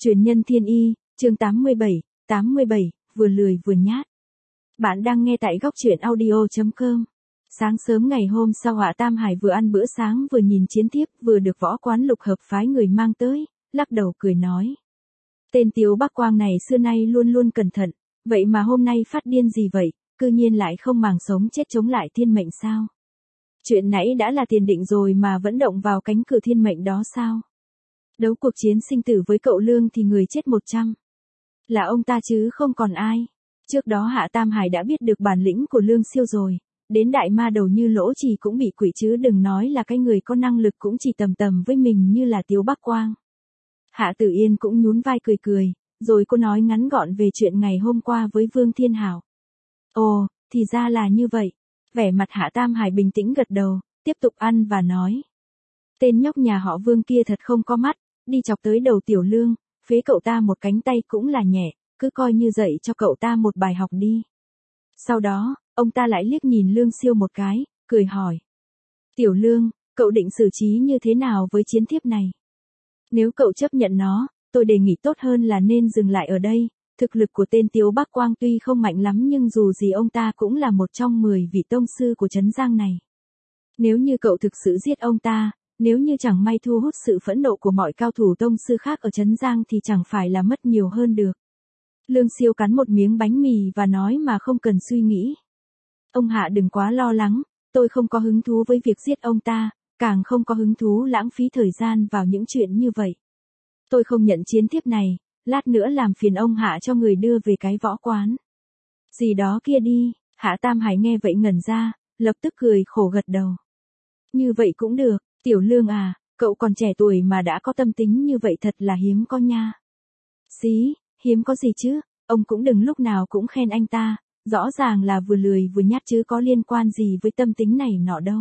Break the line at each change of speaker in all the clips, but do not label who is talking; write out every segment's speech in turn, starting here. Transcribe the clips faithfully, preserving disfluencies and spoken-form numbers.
Truyền nhân thiên y, chương tám mươi bảy, tám mươi bảy, vừa lười vừa nhát. Bạn đang nghe tại góc truyện audio chấm com. Sáng sớm ngày hôm sau Hạ Tam Hải vừa ăn bữa sáng vừa nhìn chiến thiếp vừa được võ quán lục hợp phái người mang tới, lắc đầu cười nói. Tên Tiếu Bắc Quang này xưa nay luôn luôn cẩn thận, vậy mà hôm nay phát điên gì vậy, cư nhiên lại không màng sống chết chống lại thiên mệnh sao? Chuyện nãy đã là tiền định rồi mà vẫn động vào cánh cửa thiên mệnh đó sao? Đấu cuộc chiến sinh tử với cậu Lương thì người chết một trăm. Là ông ta chứ không còn ai. Trước đó Hạ Tam Hải đã biết được bản lĩnh của Lương Siêu rồi. Đến đại ma đầu như Lỗ Trì cũng bị quỷ chứ đừng nói là cái người có năng lực cũng chỉ tầm tầm với mình như là Tiếu Bắc Quang. Hạ Tử Yên cũng nhún vai cười cười, rồi cô nói ngắn gọn về chuyện ngày hôm qua với Vương Thiên Hảo. Ồ, thì ra là như vậy. Vẻ mặt Hạ Tam Hải bình tĩnh gật đầu, tiếp tục ăn và nói. Tên nhóc nhà họ Vương kia thật không có mắt, đi chọc tới đầu Tiểu Lương, phế cậu ta một cánh tay cũng là nhẹ, cứ coi như dạy cho cậu ta một bài học đi. Sau đó, ông ta lại liếc nhìn Lương Siêu một cái, cười hỏi. Tiểu Lương, cậu định xử trí như thế nào với chiến thiếp này? Nếu cậu chấp nhận nó, tôi đề nghị tốt hơn là nên dừng lại ở đây. Thực lực của tên Tiếu Bắc Quang tuy không mạnh lắm nhưng dù gì ông ta cũng là một trong mười vị tông sư của Trấn Giang này. Nếu như cậu thực sự giết ông ta, nếu như chẳng may thu hút sự phẫn nộ của mọi cao thủ tông sư khác ở Trấn Giang thì chẳng phải là mất nhiều hơn được. Lương Siêu cắn một miếng bánh mì và nói mà không cần suy nghĩ. Ông Hạ đừng quá lo lắng, tôi không có hứng thú với việc giết ông ta, càng không có hứng thú lãng phí thời gian vào những chuyện như vậy. Tôi không nhận chiến thiếp này, lát nữa làm phiền ông Hạ cho người đưa về cái võ quán. Gì đó kia đi, Hạ Tam Hải nghe vậy ngẩn ra, lập tức cười khổ gật đầu. Như vậy cũng được, Tiểu Lương à, cậu còn trẻ tuổi mà đã có tâm tính như vậy thật là hiếm có nha. Xí, hiếm có gì chứ, ông cũng đừng lúc nào cũng khen anh ta, rõ ràng là vừa lười vừa nhát chứ có liên quan gì với tâm tính này nọ đâu.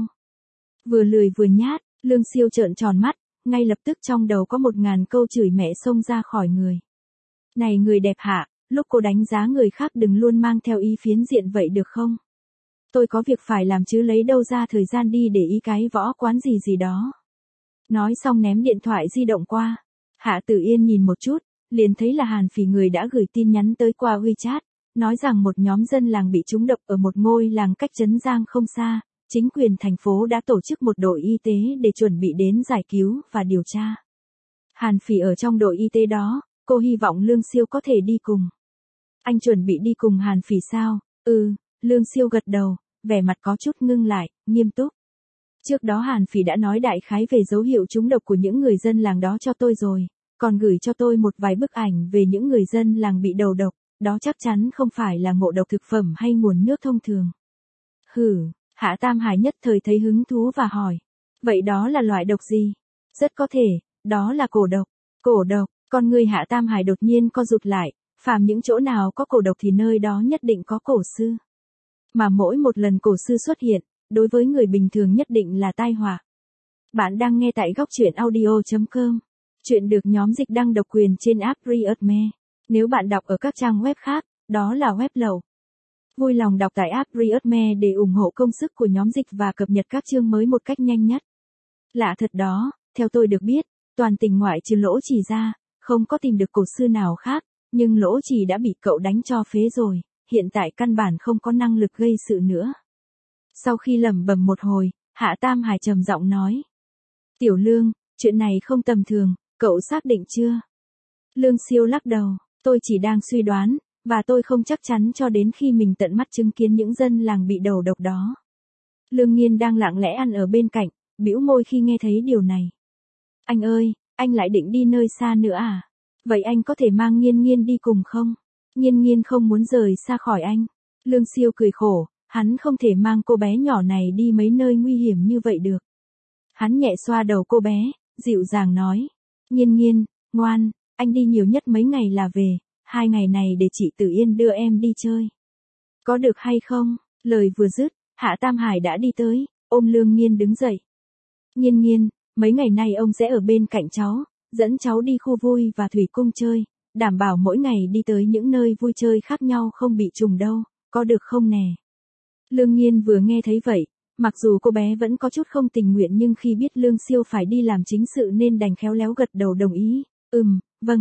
Vừa lười vừa nhát, Lương Siêu trợn tròn mắt, ngay lập tức trong đầu có một ngàn câu chửi mẹ xông ra khỏi người. Này người đẹp Hạ, lúc cô đánh giá người khác đừng luôn mang theo ý phiến diện vậy được không? Tôi có việc phải làm chứ lấy đâu ra thời gian đi để ý cái võ quán gì gì đó. Nói xong ném điện thoại di động qua. Hạ Tử Yên nhìn một chút, liền thấy là Hàn Phỉ người đã gửi tin nhắn tới qua WeChat, nói rằng một nhóm dân làng bị trúng độc ở một ngôi làng cách Trấn Giang không xa. Chính quyền thành phố đã tổ chức một đội y tế để chuẩn bị đến giải cứu và điều tra. Hàn Phỉ ở trong đội y tế đó, cô hy vọng Lương Siêu có thể đi cùng. Anh chuẩn bị đi cùng Hàn Phỉ sao? Ừ, Lương Siêu gật đầu, vẻ mặt có chút ngưng lại, nghiêm túc. Trước đó Hàn Phỉ đã nói đại khái về dấu hiệu trúng độc của những người dân làng đó cho tôi rồi, còn gửi cho tôi một vài bức ảnh về những người dân làng bị đầu độc, đó chắc chắn không phải là ngộ độc thực phẩm hay nguồn nước thông thường. Hử. Hạ Tam Hải nhất thời thấy hứng thú và hỏi. Vậy đó là loại độc gì? Rất có thể, đó là cổ độc. Cổ độc, con người Hạ Tam Hải đột nhiên co rụt lại, phàm những chỗ nào có cổ độc thì nơi đó nhất định có cổ sư. Mà mỗi một lần cổ sư xuất hiện, đối với người bình thường nhất định là tai họa. Bạn đang nghe tại góc truyện audio chấm com. Chuyện được nhóm dịch đăng độc quyền trên app Readme. Nếu bạn đọc ở các trang web khác, đó là web lậu. Vui lòng đọc tại app Readme để ủng hộ công sức của nhóm dịch và cập nhật các chương mới một cách nhanh nhất. Lạ thật đó, theo tôi được biết, toàn tỉnh ngoại trừ Lỗ Trì ra, không có tìm được cổ sư nào khác, nhưng Lỗ Trì đã bị cậu đánh cho phế rồi, hiện tại căn bản không có năng lực gây sự nữa. Sau khi lẩm bẩm một hồi, Hạ Tam Hải trầm giọng nói. Tiểu Lương, chuyện này không tầm thường, cậu xác định chưa? Lương Siêu lắc đầu, tôi chỉ đang suy đoán. Và tôi không chắc chắn cho đến khi mình tận mắt chứng kiến những dân làng bị đầu độc đó. Lương Nghiên đang lặng lẽ ăn ở bên cạnh, bĩu môi khi nghe thấy điều này. Anh ơi, anh lại định đi nơi xa nữa à? Vậy anh có thể mang Nghiên Nghiên đi cùng không? Nghiên Nghiên không muốn rời xa khỏi anh. Lương Siêu cười khổ, hắn không thể mang cô bé nhỏ này đi mấy nơi nguy hiểm như vậy được. Hắn nhẹ xoa đầu cô bé, dịu dàng nói. Nghiên Nghiên, ngoan, anh đi nhiều nhất mấy ngày là về. Hai ngày này để chị Tử Yên đưa em đi chơi. Có được hay không? Lời vừa dứt, Hạ Tam Hải đã đi tới, ôm Lương Nghiên đứng dậy. Nghiên Nghiên, mấy ngày nay ông sẽ ở bên cạnh cháu, dẫn cháu đi khu vui và thủy cung chơi, đảm bảo mỗi ngày đi tới những nơi vui chơi khác nhau không bị trùng đâu, có được không nè? Lương Nghiên vừa nghe thấy vậy, mặc dù cô bé vẫn có chút không tình nguyện nhưng khi biết Lương Siêu phải đi làm chính sự nên đành khéo léo gật đầu đồng ý. Ừm, vâng ạ,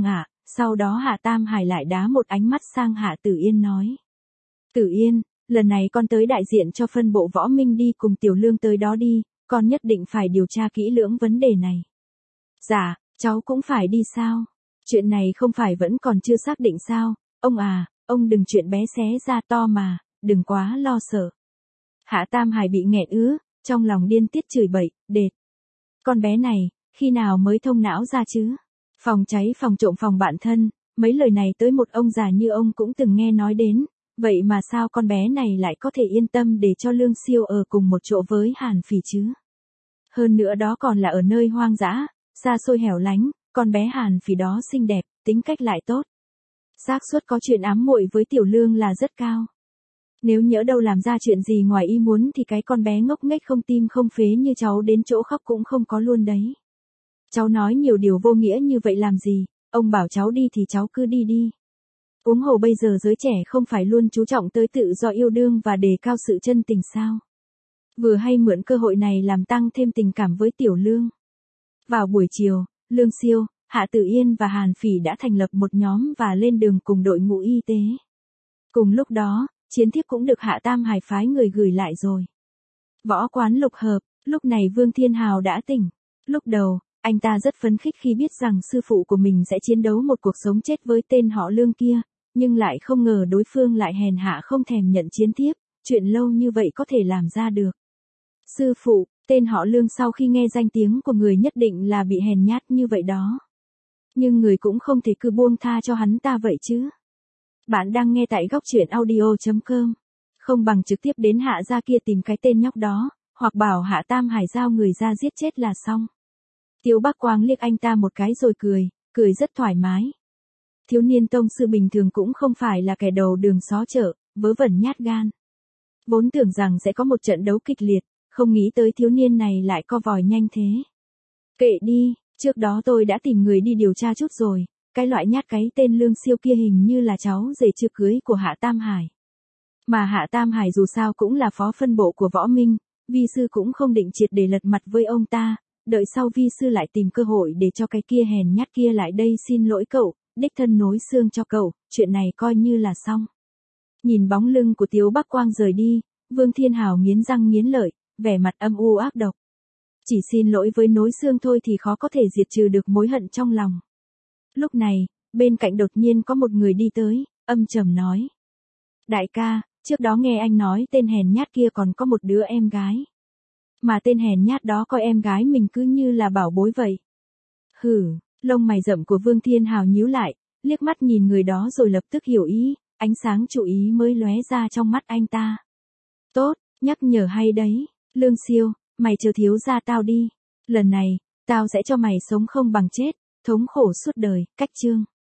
Sau đó Hạ Tam Hải lại đá một ánh mắt sang Hạ Tử Yên nói. Tử Yên, lần này con tới đại diện cho phân bộ võ minh đi cùng Tiểu Lương tới đó đi, con nhất định phải điều tra kỹ lưỡng vấn đề này. Dạ, cháu cũng phải đi sao? Chuyện này không phải vẫn còn chưa xác định sao? Ông à, ông đừng chuyện bé xé ra to mà, đừng quá lo sợ. Hạ Tam Hải bị nghẹn ứ, trong lòng điên tiết chửi bậy, đệt. Con bé này, khi nào mới thông não ra chứ? Phòng cháy phòng trộm phòng bạn thân, mấy lời này tới một ông già như ông cũng từng nghe nói đến, vậy mà sao con bé này lại có thể yên tâm để cho Lương Siêu ở cùng một chỗ với Hàn Phỉ chứ? Hơn nữa đó còn là ở nơi hoang dã, xa xôi hẻo lánh, con bé Hàn Phỉ đó xinh đẹp, tính cách lại tốt. Xác suất có chuyện ám muội với Tiểu Lương là rất cao. Nếu nhỡ đâu làm ra chuyện gì ngoài ý muốn thì cái con bé ngốc nghếch không tim không phế như cháu đến chỗ khóc cũng không có luôn đấy. Cháu nói nhiều điều vô nghĩa như vậy làm gì, ông bảo cháu đi thì cháu cứ đi đi. Huống hồ bây giờ giới trẻ không phải luôn chú trọng tới tự do yêu đương và đề cao sự chân tình sao. Vừa hay mượn cơ hội này làm tăng thêm tình cảm với Tiểu Lương. Vào buổi chiều, Lương Siêu, Hạ Tử Yên và Hàn Phỉ đã thành lập một nhóm và lên đường cùng đội ngũ y tế. Cùng lúc đó, chiến thiếp cũng được Hạ Tam Hải phái người gửi lại rồi. Võ quán Lục Hợp, lúc này Vương Thiên Hào đã tỉnh. Lúc đầu, anh ta rất phấn khích khi biết rằng sư phụ của mình sẽ chiến đấu một cuộc sống chết với tên họ Lương kia, nhưng lại không ngờ đối phương lại hèn hạ không thèm nhận chiến thiếp, chuyện lâu như vậy có thể làm ra được. Sư phụ, tên họ Lương sau khi nghe danh tiếng của người nhất định là bị hèn nhát như vậy đó. Nhưng người cũng không thể cứ buông tha cho hắn ta vậy chứ. Bạn đang nghe tại góc truyện audio chấm com. Không bằng trực tiếp đến Hạ gia kia tìm cái tên nhóc đó, hoặc bảo Hạ Tam Hải giao người ra giết chết là xong. Tiếu Bắc Quang liếc anh ta một cái rồi cười, cười rất thoải mái. Thiếu niên tông sư bình thường cũng không phải là kẻ đầu đường xó chợ, vớ vẩn nhát gan. Vốn tưởng rằng sẽ có một trận đấu kịch liệt, không nghĩ tới thiếu niên này lại co vòi nhanh thế. Kệ đi, trước đó tôi đã tìm người đi điều tra chút rồi, cái loại nhát cái tên Lương Siêu kia hình như là cháu rể chưa cưới của Hạ Tam Hải. Mà Hạ Tam Hải dù sao cũng là phó phân bộ của Võ Minh, vi sư cũng không định triệt để lật mặt với ông ta, đợi sau vi sư lại tìm cơ hội để cho cái kia hèn nhát kia lại đây xin lỗi cậu, đích thân nối xương cho cậu, chuyện này coi như là xong. Nhìn bóng lưng của Tiếu Bắc Quang rời đi, Vương Thiên Hào nghiến răng nghiến lợi, vẻ mặt âm u ác độc. Chỉ xin lỗi với nối xương thôi thì khó có thể diệt trừ được mối hận trong lòng. Lúc này, bên cạnh đột nhiên có một người đi tới, âm trầm nói. Đại ca, trước đó nghe anh nói tên hèn nhát kia còn có một đứa em gái. Mà tên hèn nhát đó coi em gái mình cứ như là bảo bối vậy. Hử, lông mày rậm của Vương Thiên Hào nhíu lại, liếc mắt nhìn người đó rồi lập tức hiểu ý, ánh sáng chú ý mới lóe ra trong mắt anh ta. Tốt, nhắc nhở hay đấy, Lương Siêu, mày chờ thiếu gia tao đi. Lần này, tao sẽ cho mày sống không bằng chết, thống khổ suốt đời, cách chương.